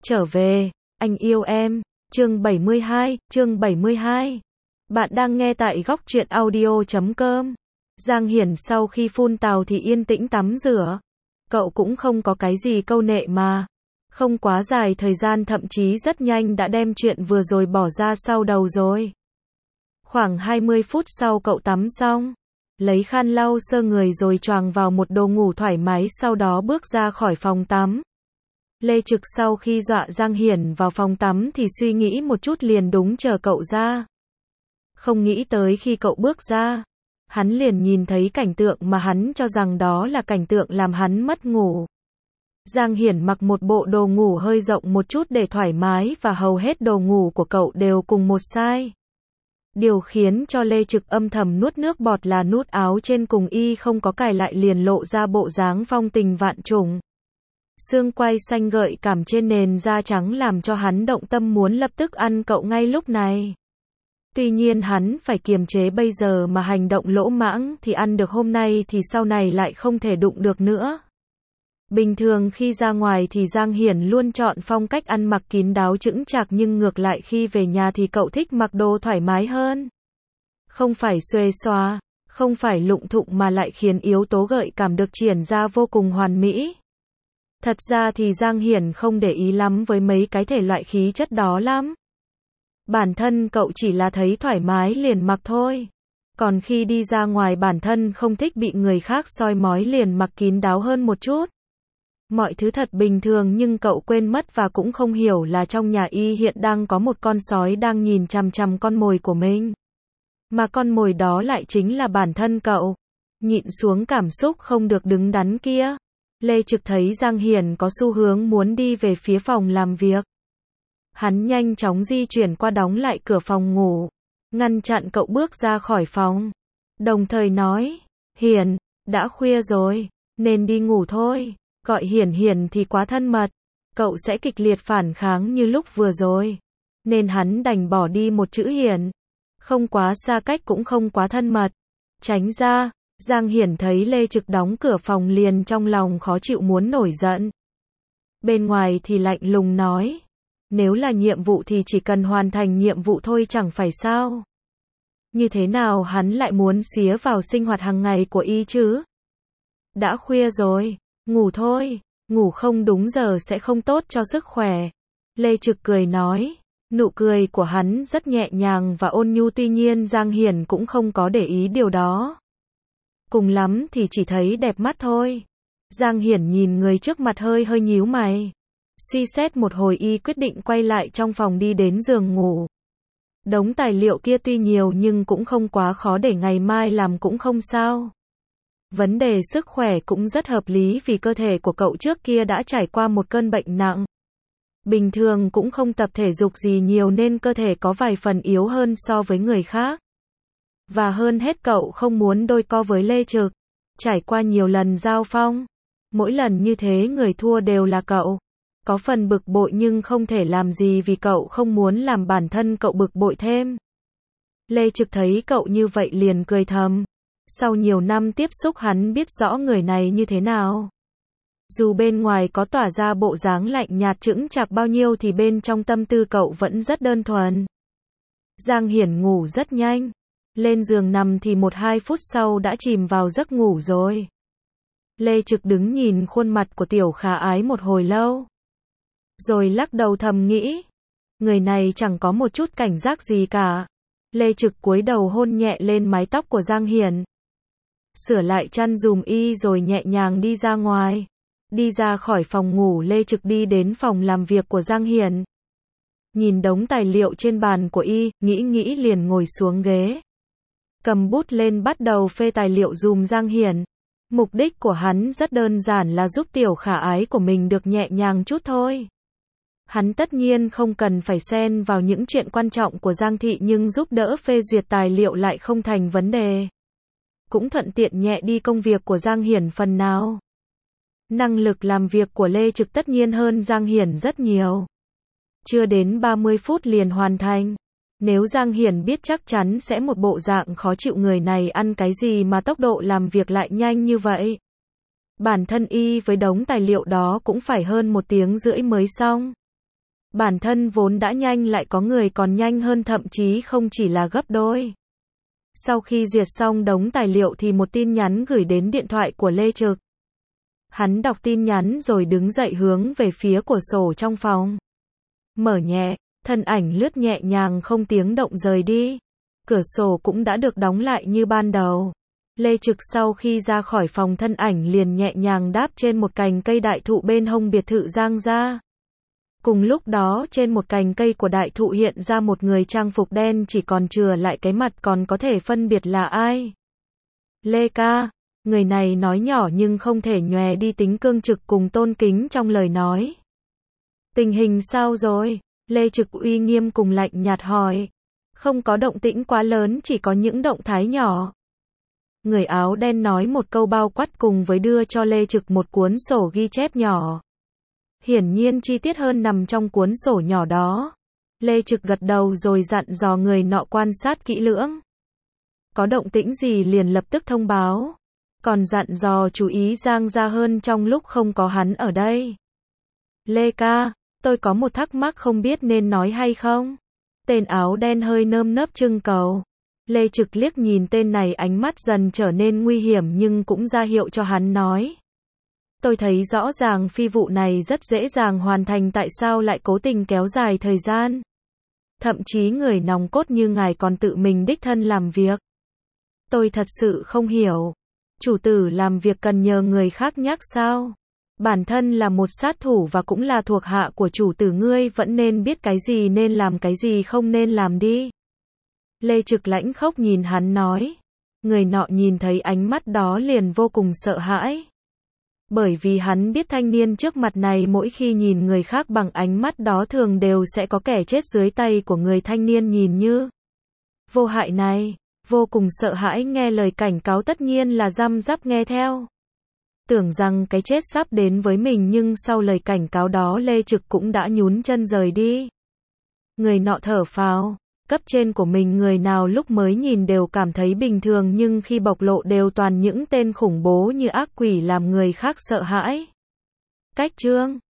Trở về, anh yêu em. Chương 72. Bạn đang nghe tại góc truyện audio.com. Giang Hiển sau khi phun tào thì yên tĩnh tắm rửa. Cậu cũng không có cái gì câu nệ mà. Không quá dài thời gian, thậm chí rất nhanh đã đem chuyện vừa rồi bỏ ra sau đầu rồi. Khoảng 20 phút sau cậu tắm xong, lấy khăn lau sơ người rồi choàng vào một đồ ngủ thoải mái, sau đó bước ra khỏi phòng tắm. Lê Trực sau khi dọa Giang Hiển vào phòng tắm thì suy nghĩ một chút liền đúng chờ cậu ra. Không nghĩ tới khi cậu bước ra, hắn liền nhìn thấy cảnh tượng mà hắn cho rằng đó là cảnh tượng làm hắn mất ngủ. Giang Hiển mặc một bộ đồ ngủ hơi rộng một chút để thoải mái và hầu hết đồ ngủ của cậu đều cùng một size. Điều khiến cho Lê Trực âm thầm nuốt nước bọt là nút áo trên cùng y không có cài lại liền lộ ra bộ dáng phong tình vạn trùng. Xương quai xanh gợi cảm trên nền da trắng làm cho hắn động tâm muốn lập tức ăn cậu ngay lúc này. Tuy nhiên hắn phải kiềm chế, bây giờ mà hành động lỗ mãng thì ăn được hôm nay thì sau này lại không thể đụng được nữa. Bình thường khi ra ngoài thì Giang Hiển luôn chọn phong cách ăn mặc kín đáo chững chạc, nhưng ngược lại khi về nhà thì cậu thích mặc đồ thoải mái hơn. Không phải xuề xóa, không phải lụng thụng mà lại khiến yếu tố gợi cảm được triển ra vô cùng hoàn mỹ. Thật ra thì Giang Hiển không để ý lắm với mấy cái thể loại khí chất đó lắm. Bản thân cậu chỉ là thấy thoải mái liền mặc thôi. Còn khi đi ra ngoài bản thân không thích bị người khác soi mói liền mặc kín đáo hơn một chút. Mọi thứ thật bình thường nhưng cậu quên mất và cũng không hiểu là trong nhà y hiện đang có một con sói đang nhìn chằm chằm con mồi của mình. Mà con mồi đó lại chính là bản thân cậu. Nhịn xuống cảm xúc không được đứng đắn kia, Lê Trực thấy Giang Hiển có xu hướng muốn đi về phía phòng làm việc. Hắn nhanh chóng di chuyển qua đóng lại cửa phòng ngủ, ngăn chặn cậu bước ra khỏi phòng. Đồng thời nói, Hiển, đã khuya rồi, nên đi ngủ thôi. Gọi Hiển Hiển thì quá thân mật, cậu sẽ kịch liệt phản kháng như lúc vừa rồi. Nên hắn đành bỏ đi một chữ Hiển. Không quá xa cách cũng không quá thân mật. Tránh ra. Giang Hiển thấy Lê Trực đóng cửa phòng liền trong lòng khó chịu muốn nổi giận. Bên ngoài thì lạnh lùng nói, nếu là nhiệm vụ thì chỉ cần hoàn thành nhiệm vụ thôi chẳng phải sao. Như thế nào hắn lại muốn xía vào sinh hoạt hàng ngày của y chứ? Đã khuya rồi, ngủ thôi, ngủ không đúng giờ sẽ không tốt cho sức khỏe. Lê Trực cười nói, nụ cười của hắn rất nhẹ nhàng và ôn nhu, tuy nhiên Giang Hiển cũng không có để ý điều đó. Cùng lắm thì chỉ thấy đẹp mắt thôi. Giang Hiển nhìn người trước mặt hơi nhíu mày. Suy xét một hồi y quyết định quay lại trong phòng đi đến giường ngủ. Đống tài liệu kia tuy nhiều nhưng cũng không quá khó, để ngày mai làm cũng không sao. Vấn đề sức khỏe cũng rất hợp lý vì cơ thể của cậu trước kia đã trải qua một cơn bệnh nặng. Bình thường cũng không tập thể dục gì nhiều nên cơ thể có vài phần yếu hơn so với người khác. Và hơn hết cậu không muốn đôi co với Lê Trực. Trải qua nhiều lần giao phong, mỗi lần như thế người thua đều là cậu. Có phần bực bội nhưng không thể làm gì vì cậu không muốn làm bản thân cậu bực bội thêm. Lê Trực thấy cậu như vậy liền cười thầm. Sau nhiều năm tiếp xúc hắn biết rõ người này như thế nào. Dù bên ngoài có tỏa ra bộ dáng lạnh nhạt chững chạc bao nhiêu thì bên trong tâm tư cậu vẫn rất đơn thuần. Giang Hiển ngủ rất nhanh. Lên giường nằm thì 1-2 phút sau đã chìm vào giấc ngủ rồi. Lê Trực đứng nhìn khuôn mặt của Tiểu Khả Ái một hồi lâu. Rồi lắc đầu thầm nghĩ, người này chẳng có một chút cảnh giác gì cả. Lê Trực cúi đầu hôn nhẹ lên mái tóc của Giang Hiển. Sửa lại chăn dùm y rồi nhẹ nhàng đi ra ngoài. Đi ra khỏi phòng ngủ, Lê Trực đi đến phòng làm việc của Giang Hiển. Nhìn đống tài liệu trên bàn của y, nghĩ liền ngồi xuống ghế. Cầm bút lên bắt đầu phê tài liệu dùm Giang Hiển. Mục đích của hắn rất đơn giản là giúp Tiểu Khả Ái của mình được nhẹ nhàng chút thôi. Hắn tất nhiên không cần phải xen vào những chuyện quan trọng của Giang Thị, nhưng giúp đỡ phê duyệt tài liệu lại không thành vấn đề. Cũng thuận tiện nhẹ đi công việc của Giang Hiển phần nào. Năng lực làm việc của Lê Trực tất nhiên hơn Giang Hiển rất nhiều. Chưa đến 30 phút liền hoàn thành. Nếu Giang Hiển biết chắc chắn sẽ một bộ dạng khó chịu, người này ăn cái gì mà tốc độ làm việc lại nhanh như vậy. Bản thân y với đống tài liệu đó cũng phải hơn 1 tiếng rưỡi mới xong. Bản thân vốn đã nhanh lại có người còn nhanh hơn, thậm chí không chỉ là gấp đôi. Sau khi duyệt xong đống tài liệu thì một tin nhắn gửi đến điện thoại của Lê Trực. Hắn đọc tin nhắn rồi đứng dậy hướng về phía cửa sổ trong phòng. Mở nhẹ, thân ảnh lướt nhẹ nhàng không tiếng động rời đi. Cửa sổ cũng đã được đóng lại như ban đầu. Lê Trực sau khi ra khỏi phòng thân ảnh liền nhẹ nhàng đáp trên một cành cây đại thụ bên hông biệt thự Giang gia. Cùng lúc đó trên một cành cây của đại thụ hiện ra một người trang phục đen, chỉ còn chừa lại cái mặt còn có thể phân biệt là ai. Lê ca, người này nói nhỏ nhưng không thể nhòe đi tính cương trực cùng tôn kính trong lời nói. Tình hình sao rồi? Lê Trực uy nghiêm cùng lạnh nhạt hỏi. Không có động tĩnh quá lớn, chỉ có những động thái nhỏ. Người áo đen nói một câu bao quát cùng với đưa cho Lê Trực một cuốn sổ ghi chép nhỏ. Hiển nhiên chi tiết hơn nằm trong cuốn sổ nhỏ đó. Lê Trực gật đầu rồi dặn dò người nọ quan sát kỹ lưỡng. Có động tĩnh gì liền lập tức thông báo. Còn dặn dò chú ý Giang gia hơn trong lúc không có hắn ở đây. Lê ca, tôi có một thắc mắc không biết nên nói hay không? Tên áo đen hơi nơm nớp trưng cầu. Lê Trực liếc nhìn tên này, ánh mắt dần trở nên nguy hiểm nhưng cũng ra hiệu cho hắn nói. Tôi thấy rõ ràng phi vụ này rất dễ dàng hoàn thành, tại sao lại cố tình kéo dài thời gian? Thậm chí người nòng cốt như ngài còn tự mình đích thân làm việc. Tôi thật sự không hiểu. Chủ tử làm việc cần nhờ người khác nhắc sao? Bản thân là một sát thủ và cũng là thuộc hạ của chủ tử, ngươi vẫn nên biết cái gì nên làm, cái gì không nên làm đi. Lê Trực lãnh khốc nhìn hắn nói. Người nọ nhìn thấy ánh mắt đó liền vô cùng sợ hãi. Bởi vì hắn biết thanh niên trước mặt này mỗi khi nhìn người khác bằng ánh mắt đó thường đều sẽ có kẻ chết dưới tay của người thanh niên nhìn như vô hại này. Vô cùng sợ hãi, nghe lời cảnh cáo tất nhiên là răm rắp nghe theo. Tưởng rằng cái chết sắp đến với mình, nhưng sau lời cảnh cáo đó Lê Trực cũng đã nhún chân rời đi. Người nọ thở phào. Cấp trên của mình người nào lúc mới nhìn đều cảm thấy bình thường, nhưng khi bộc lộ đều toàn những tên khủng bố như ác quỷ làm người khác sợ hãi. Cách chương